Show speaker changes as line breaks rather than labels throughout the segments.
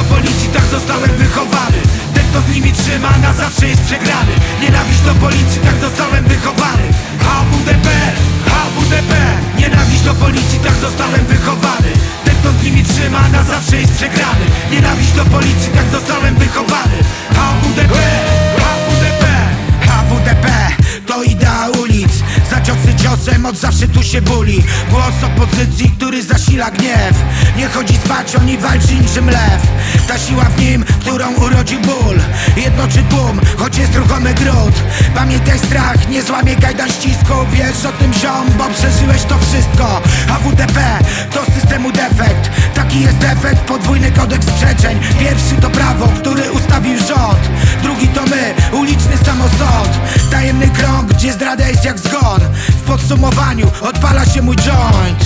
policji, tak zostałem wychowany. Ten, kto z nimi trzyma, na zawsze jest przegrany. Nienawiść do policji, tak zostałem wychowany. HWDP, HWDP. Nienawiść do policji, tak zostałem wychowany. Ten, kto z nimi trzyma, na zawsze jest przegrany. Nienawiść do policji, tak zostałem wychowany. HWDP, HWDP, HWDP. To idea ulic, za ciosy ciosem od zawsze tu się buli. Głos opozycji, który zasila gniew. Nie chodzi spać, oni walczy niczym lew. Ta siła w nim, którą urodził ból, jednoczy tłum, choć jest ruchomy gród. Pamiętaj, strach nie złamie kajdan ścisku. Wiesz o tym, ziom, bo przeżyłeś to wszystko. HWDP to systemu defekt. Taki jest efekt, podwójny kodeks sprzeczeń. Pierwszy to prawo, który ustawił rząd. Drugi to my, uliczny samosąd. Tajemny krąg, gdzie zdrada jest jak zgon. W podsumowaniu odpala się mój joint.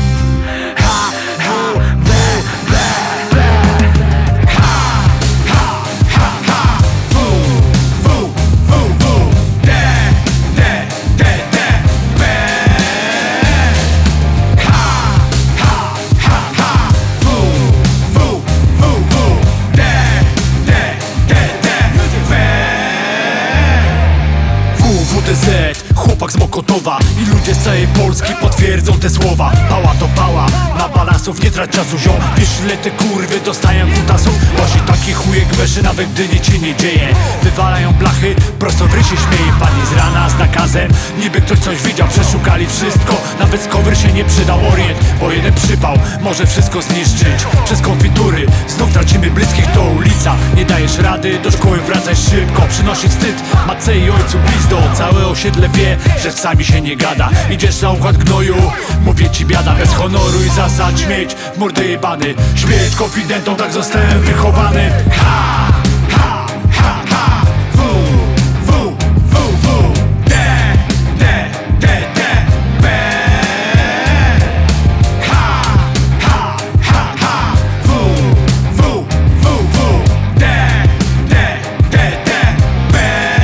Chłopak z Mokotowa i ludzie z całej Polski potwierdzą te słowa. Pała to pała, na balansów nie trać czasu, ziom. Wiesz, ile te kurwy dostają kutasów? Właśnie taki chujek weszy, nawet gdy nic się nie dzieje. Wywalają blachy, prosto w rysie śmieje. Pani z rana z nakazem, niby ktoś coś widział. Przeszukali wszystko, nawet skowyr się nie przydał. Orient, bo jeden przypał może wszystko zniszczyć. Przez konfitury znów tracimy bliskich, to ulica. Nie dajesz rady, do szkoły wracaj szybko. Przynosi wstyd matce i ojcu blizdo. Całe osiedle wie, że sami się nie gada. Idziesz na układ gnoju, mówię ci biada. Bez honoru i zasad śmieć w mordę jebany. Śmieć konfidentą, tak zostałem wychowany. Ha, ha, ha, ha. W, w, w, w. D, D, D, D, B. Ha, ha, ha, ha. W, w, w, w. D, D, D, D, B.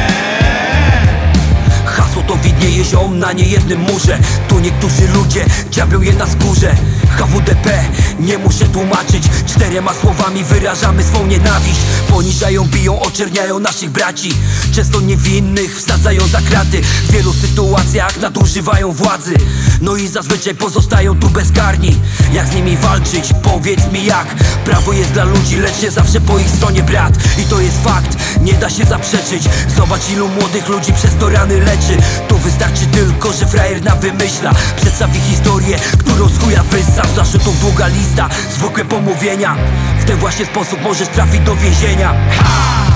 Hasło to widnieje, ziom, na niejednym murze. Tu niektórzy ludzie diabeł je na skórze. HWDP, nie muszę tłumaczyć. 4 słowami wyrażamy swą nienawiść. Poniżają, biją, oczerniają naszych braci. Często niewinnych wsadzają za kraty. W wielu sytuacjach nadużywają władzy. No i zazwyczaj pozostają tu bezkarni. Jak z nimi walczyć? Powiedz mi jak. Prawo jest dla ludzi, lecz nie zawsze po ich stronie brat. I to jest fakt, nie da się zaprzeczyć. Zobacz, ilu młodych ludzi przez to rany leczy. To wystarczy tylko, że frajer nam wymyśla. Przedstawi historię, którą z chuja wyssał. Zarzutów długa lista, zwykłe pomówienia. W ten właśnie sposób możesz trafić do więzienia.